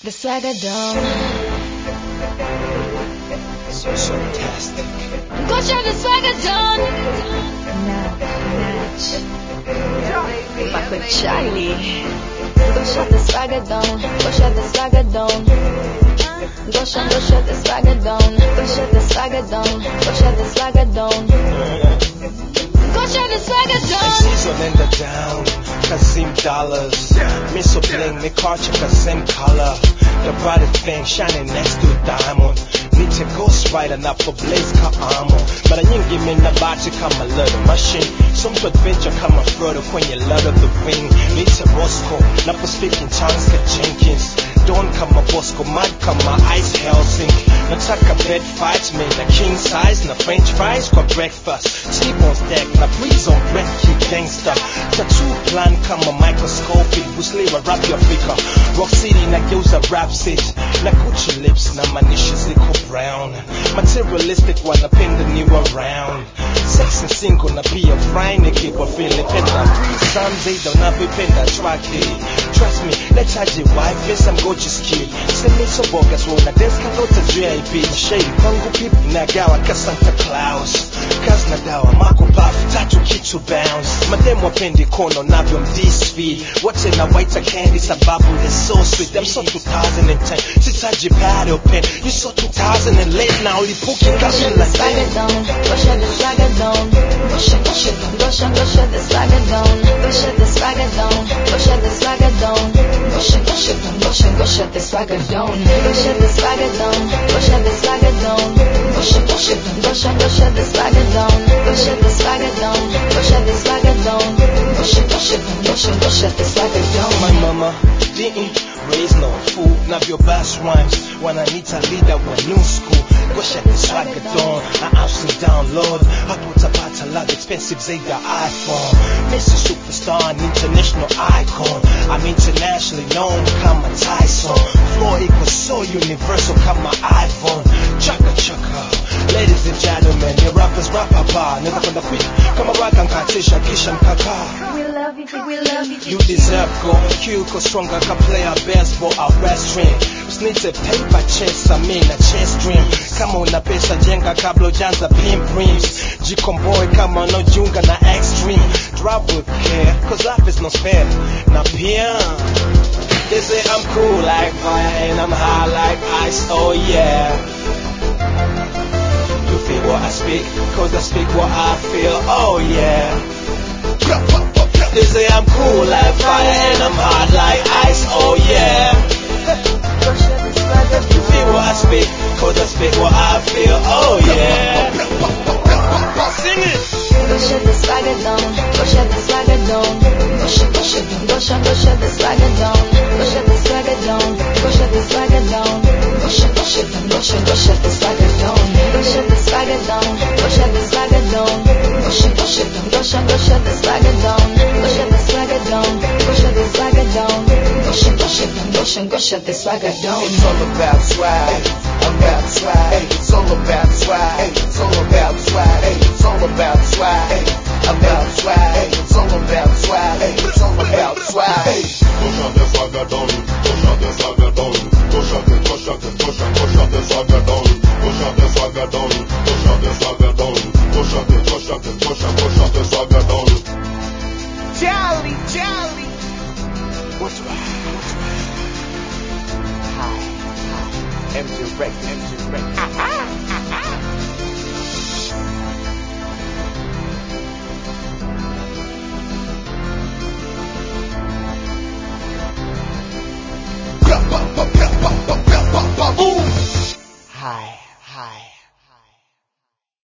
The swagger dome. So fantastic. Go show the swagger dome. Back with Charlie. Go show the swagger dome. Go show the swagger dome. Go show the swagger dome. Go show the swagger dome. Go show the swagger dome. Go show the swagger dome. Season in the down, Kazim dollars. Me so bling, me culture Kazim color. The brightest thing shining next to a diamond. Need to ghost rider, not for blaze car armor. But I ain't give me the body come a little machine. Some to adventure come a further when you love the ring. Need to Roscoe, not for speaking tongues, get Jenkins. Don't come a Bosco, mad come my ice Helsinki. Not like a bed fights me, the king size, na French fries for breakfast. T-bone stack, na breeze on bread, keep gangster. Tattoo plan come a microscope, Bruce Lee will rap your figure. Rock City na gills a rap sit. Na Gucci lips, na manishes liko brown. Materialistic one, na pin the new around. Sex and single, na be a frying, they keep a feeling penda. Some they don't have a penda track it. Trust me, let's charge your wife, yes, I'm gorgeous kid. Send me some bogus, well, na desk can go to JIP. Shady, Kongo people, na gawa ka Santa Claus. Cause na dawa, mako buff, tatu kitu bounce. Madem wapendi kono, navyo mdisfi. What's in a white candy, sababu, is so sweet. Them so 2010, sitaji paddle pen. You so 2000 and late now, lipuki kashi like swagger dome. Go show the swagger dome. Go show the swagger dome. Go show the swagger dome. Go show the swagger dome. Go show the swagger dome. Go show the swagger dome. Go show the swagger dome. Go show the swagger dome. Go show the swagger dome. Go show the swagger dome. Go show the swagger dome. My mama didn't raise no fool. Now your best rhymes when I need to lead that one new school. Go shut the swagger down. I ups and download. I put a part a lot expensive Zeta iPhone. Mr. Superstar, an international icon. I'm internationally known, come a Tyson. Floor equals so universal, come my iPhone. Chaka chaka. Ladies and gentlemen, your rappers rap papa. Never gonna quit. Come a rock and katisha, kishan kaka. We love you. You deserve go cute, cause stronger can play our baseball, our wrestling. Need a paper chase, I mean a chess dream. Kama una pesa jenga kabla ujanza pimp dreams. Jikomboy kama no junga na extreme. Drive with care, cause life is not fair. Na pia they say I'm cool like fire and I'm high like ice, oh yeah. You feel what I speak, cause I speak what I feel, oh yeah. They say I'm cool like fire and I'm hot like ice, oh yeah. You feel what I speak, cause I speak what I feel, oh yeah. Sing it! Go show the swagger dome. Go show the swagger dome. Go show the swagger dome. Go show the swagger dome. Go show the swagger dome. Go show the swagger dome. Go show the swagger dome. Go show the swagger dome. Go show the swagger dome. Go show the swagger dome. Go show the swagger dome. Go show the swagger dome. Go show the swagger dome. It's all about swag. About swag. It's all about swag. It's all about swag. It's all about swag. About swag. It's all about swag. It's all about swag. Go shut the swagger down. Go shut the swagger down. Go shut the swagger down. Go shut the swagger down. Go shut the swagger down. Go shut the swagger down. Charlie. What's right? MJ Records. Hi.